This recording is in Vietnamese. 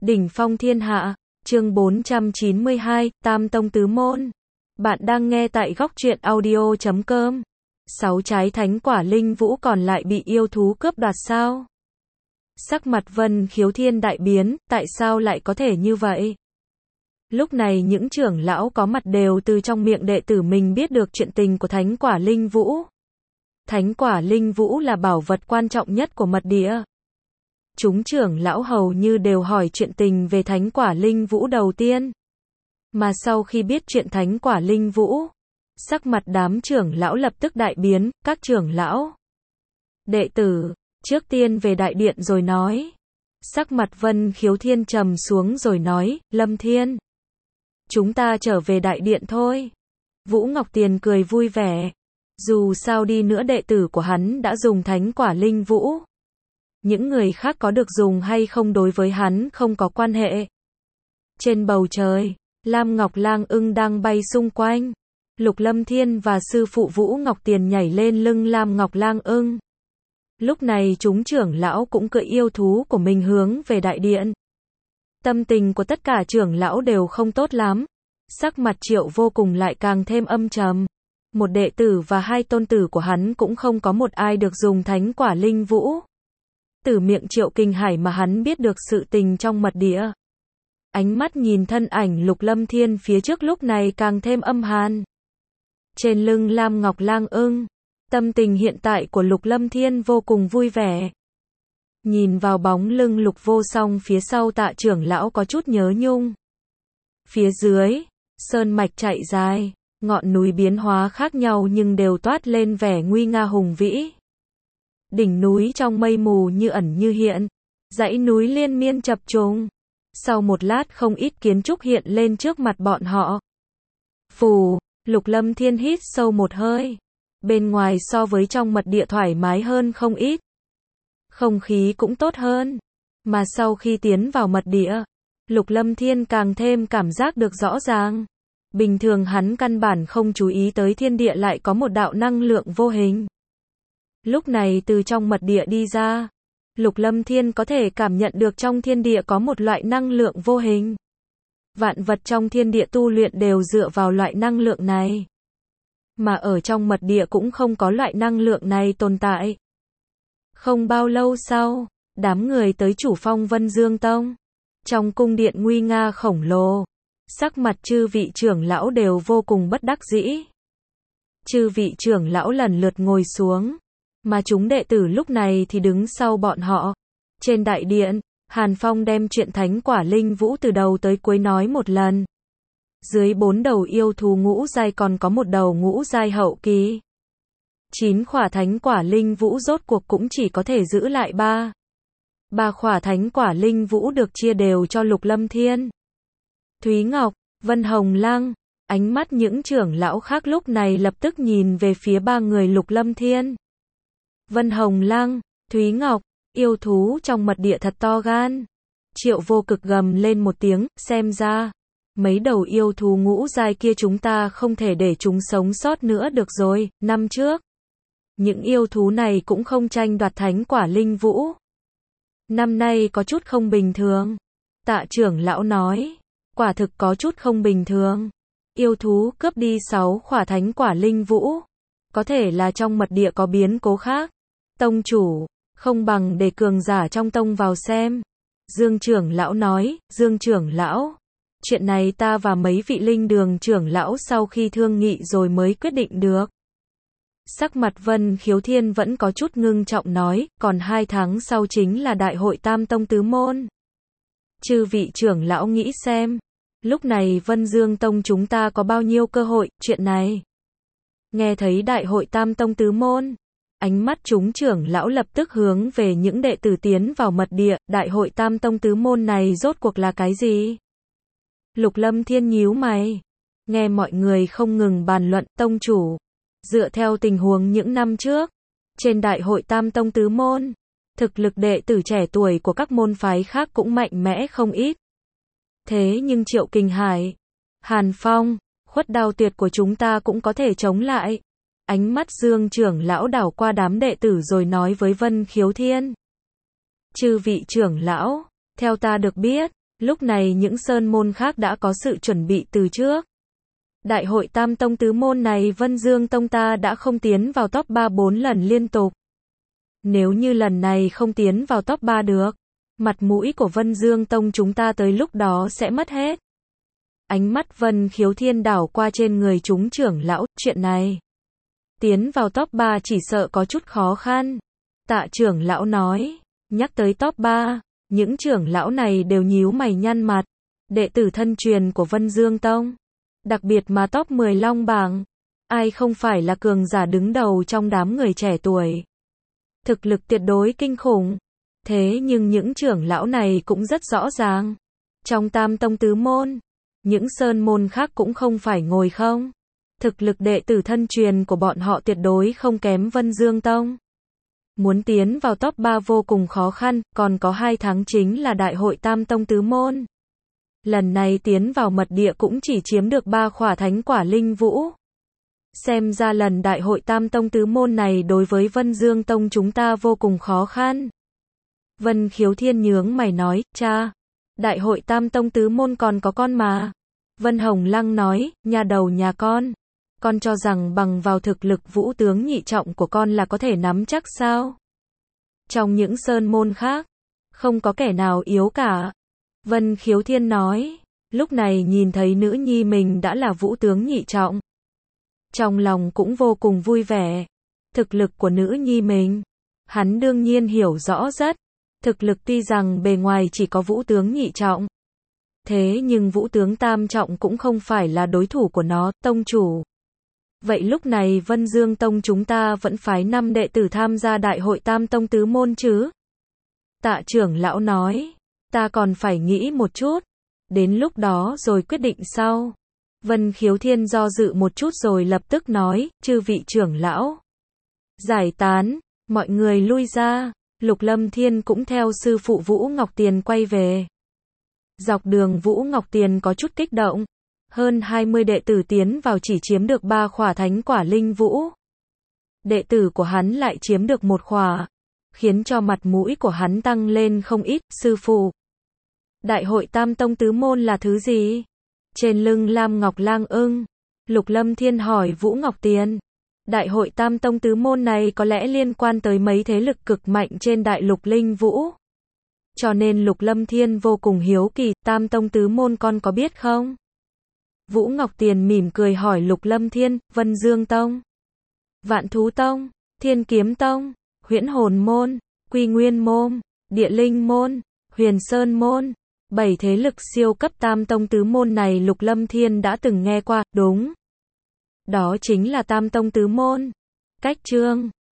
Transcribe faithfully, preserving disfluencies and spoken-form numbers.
Đỉnh phong thiên hạ, chương bốn trăm chín mươi hai, Tam Tông Tứ Môn. Bạn đang nghe tại góc truyện audio chấm com. Sáu trái thánh quả linh vũ còn lại bị yêu thú cướp đoạt sao? Sắc mặt Vân Khiếu Thiên đại biến, tại sao lại có thể như vậy? Lúc này những trưởng lão có mặt đều từ trong miệng đệ tử mình biết được chuyện tình của thánh quả linh vũ. Thánh quả linh vũ là bảo vật quan trọng nhất của mật địa. Chúng trưởng lão hầu như đều hỏi chuyện tình về thánh quả linh vũ đầu tiên. Mà sau khi biết chuyện thánh quả linh vũ, sắc mặt đám trưởng lão lập tức đại biến, các trưởng lão. Đệ tử, trước tiên về đại điện rồi nói. Sắc mặt Vân Khiếu Thiên trầm xuống rồi nói, Lâm Thiên. Chúng ta trở về đại điện thôi. Vũ Ngọc Tiền cười vui vẻ. Dù sao đi nữa đệ tử của hắn đã dùng thánh quả linh vũ. Những người khác có được dùng hay không đối với hắn không có quan hệ. Trên bầu trời, Lam Ngọc Lang Ưng đang bay xung quanh. Lục Lâm Thiên và sư phụ Vũ Ngọc Tiền nhảy lên lưng Lam Ngọc Lang Ưng. Lúc này chúng trưởng lão cũng cưỡi yêu thú của mình hướng về đại điện. Tâm tình của tất cả trưởng lão đều không tốt lắm. Sắc mặt Triệu Vô Cùng lại càng thêm âm trầm. Một đệ tử và hai tôn tử của hắn cũng không có một ai được dùng thánh quả linh vũ. Từ miệng Triệu Kinh Hải mà hắn biết được sự tình trong mật địa. Ánh mắt nhìn thân ảnh Lục Lâm Thiên phía trước lúc này càng thêm âm hàn. Trên lưng Lam Ngọc Lang Ưng, tâm tình hiện tại của Lục Lâm Thiên vô cùng vui vẻ. Nhìn vào bóng lưng Lục Vô Song phía sau Tạ trưởng lão có chút nhớ nhung. Phía dưới, sơn mạch chạy dài, ngọn núi biến hóa khác nhau nhưng đều toát lên vẻ nguy nga hùng vĩ. Đỉnh núi trong mây mù như ẩn như hiện, dãy núi liên miên chập trùng. Sau một lát không ít kiến trúc hiện lên trước mặt bọn họ. Phù, Lục Lâm Thiên hít sâu một hơi. Bên ngoài so với trong mật địa thoải mái hơn không ít. Không khí cũng tốt hơn. Mà sau khi tiến vào mật địa, Lục Lâm Thiên càng thêm cảm giác được rõ ràng. Bình thường hắn căn bản không chú ý tới thiên địa lại có một đạo năng lượng vô hình. Lúc này từ trong mật địa đi ra, Lục Lâm Thiên có thể cảm nhận được trong thiên địa có một loại năng lượng vô hình. Vạn vật trong thiên địa tu luyện đều dựa vào loại năng lượng này. Mà ở trong mật địa cũng không có loại năng lượng này tồn tại. Không bao lâu sau, đám người tới chủ phong Vân Dương Tông. Trong cung điện nguy nga khổng lồ, sắc mặt chư vị trưởng lão đều vô cùng bất đắc dĩ. Chư vị trưởng lão lần lượt ngồi xuống. Mà chúng đệ tử lúc này thì đứng sau bọn họ. Trên đại điện, Hàn Phong đem chuyện thánh quả linh vũ từ đầu tới cuối nói một lần. Dưới bốn đầu yêu thú ngũ giai còn có một đầu ngũ giai hậu kỳ. Chín khỏa thánh quả linh vũ rốt cuộc cũng chỉ có thể giữ lại ba. Ba khỏa thánh quả linh vũ được chia đều cho Lục Lâm Thiên, Thúy Ngọc, Vân Hồng Lăng. Ánh mắt những trưởng lão khác lúc này lập tức nhìn về phía ba người Lục Lâm Thiên, Vân Hồng Lăng, Thúy Ngọc. Yêu thú trong mật địa thật to gan. Triệu Vô Cực gầm lên một tiếng, xem ra mấy đầu yêu thú ngũ giai kia chúng ta không thể để chúng sống sót nữa được rồi. Năm trước, những yêu thú này cũng không tranh đoạt thánh quả linh vũ. Năm nay có chút không bình thường. Tạ trưởng lão nói, quả thực có chút không bình thường. Yêu thú cướp đi sáu khỏa thánh quả linh vũ. Có thể là trong mật địa có biến cố khác. Tông chủ, không bằng để cường giả trong tông vào xem. Dương trưởng lão nói, Dương trưởng lão, chuyện này ta và mấy vị linh đường trưởng lão sau khi thương nghị rồi mới quyết định được. Sắc mặt Vân Khiếu Thiên vẫn có chút ngưng trọng nói, còn hai tháng sau chính là đại hội Tam Tông Tứ Môn. Chư vị trưởng lão nghĩ xem, lúc này Vân Dương Tông chúng ta có bao nhiêu cơ hội, chuyện này. Nghe thấy đại hội Tam Tông Tứ Môn, ánh mắt chúng trưởng lão lập tức hướng về những đệ tử tiến vào mật địa, đại hội Tam Tông Tứ Môn này rốt cuộc là cái gì? Lục Lâm Thiên nhíu mày, nghe mọi người không ngừng bàn luận, tông chủ. Dựa theo tình huống những năm trước, trên đại hội Tam Tông Tứ Môn, thực lực đệ tử trẻ tuổi của các môn phái khác cũng mạnh mẽ không ít. Thế nhưng Triệu Kinh Hải, Hàn Phong, Khuất Đao Tuyệt của chúng ta cũng có thể chống lại. Ánh mắt Dương trưởng lão đảo qua đám đệ tử rồi nói với Vân Khiếu Thiên. Chư vị trưởng lão, theo ta được biết, Lúc này những sơn môn khác đã có sự chuẩn bị từ trước. Đại hội Tam Tông Tứ Môn này Vân Dương Tông ta đã không tiến vào top ba bốn lần liên tục. Nếu như lần này không tiến vào top ba được, mặt mũi của Vân Dương Tông chúng ta tới lúc đó sẽ mất hết. Ánh mắt Vân Khiếu Thiên đảo qua trên người chúng trưởng lão, chuyện này. Tiến vào top ba chỉ sợ có chút khó khăn. Tạ trưởng lão nói, nhắc tới top ba, những trưởng lão này đều nhíu mày nhăn mặt. Đệ tử thân truyền của Vân Dương Tông. Đặc biệt mà top mười long bảng. Ai không phải là cường giả đứng đầu trong đám người trẻ tuổi. Thực lực tuyệt đối kinh khủng. Thế nhưng những trưởng lão này cũng rất rõ ràng. Trong Tam Tông Tứ Môn, những sơn môn khác cũng không phải ngồi không. Thực lực đệ tử thân truyền của bọn họ tuyệt đối không kém Vân Dương Tông. Muốn tiến vào top ba vô cùng khó khăn, còn có hai tháng chính là Đại hội Tam Tông Tứ Môn. Lần này tiến vào mật địa cũng chỉ chiếm được ba khỏa thánh quả linh vũ. Xem ra lần Đại hội Tam Tông Tứ Môn này đối với Vân Dương Tông chúng ta vô cùng khó khăn. Vân Khiếu Thiên nhướng mày nói, cha, Đại hội Tam Tông Tứ Môn còn có con mà. Vân Hồng Lăng nói, nhà đầu nhà con. Con cho rằng bằng vào thực lực vũ tướng nhị trọng của con là có thể nắm chắc sao? Trong những sơn môn khác, không có kẻ nào yếu cả. Vân Khiếu Thiên nói, lúc này nhìn thấy nữ nhi mình đã là vũ tướng nhị trọng. Trong lòng cũng vô cùng vui vẻ. Thực lực của nữ nhi mình, hắn đương nhiên hiểu rõ rất. Thực lực tuy rằng bề ngoài chỉ có vũ tướng nhị trọng. Thế nhưng vũ tướng tam trọng cũng không phải là đối thủ của nó, tông chủ. Vậy lúc này Vân Dương Tông chúng ta vẫn phái năm đệ tử tham gia Đại hội Tam Tông Tứ Môn chứ? Tạ trưởng lão nói, ta còn phải nghĩ một chút. Đến lúc đó rồi quyết định sau. Vân Khiếu Thiên do dự một chút rồi lập tức nói, chư vị trưởng lão. Giải tán, mọi người lui ra. Lục Lâm Thiên cũng theo sư phụ Vũ Ngọc Tiền quay về. Dọc đường Vũ Ngọc Tiền có chút kích động. Hơn hai mươi đệ tử tiến vào chỉ chiếm được ba khỏa thánh quả linh vũ. Đệ tử của hắn lại chiếm được một khỏa. Khiến cho mặt mũi của hắn tăng lên không ít, sư phụ. Đại hội Tam Tông Tứ Môn là thứ gì? Trên lưng Lam Ngọc Lang ưng. Lục Lâm Thiên hỏi Vũ Ngọc Tiền. Đại hội Tam Tông Tứ Môn này có lẽ liên quan tới mấy thế lực cực mạnh trên đại lục linh vũ. Cho nên Lục Lâm Thiên vô cùng hiếu kỳ, Tam Tông Tứ Môn con có biết không? Vũ Ngọc Tiền mỉm cười hỏi Lục Lâm Thiên, Vân Dương Tông, Vạn Thú Tông, Thiên Kiếm Tông, Huyễn Hồn Môn, Quy Nguyên Môn, Địa Linh Môn, Huyền Sơn Môn. Bảy thế lực siêu cấp Tam Tông Tứ Môn này Lục Lâm Thiên đã từng nghe qua, đúng. Đó chính là Tam Tông Tứ Môn. Cách chương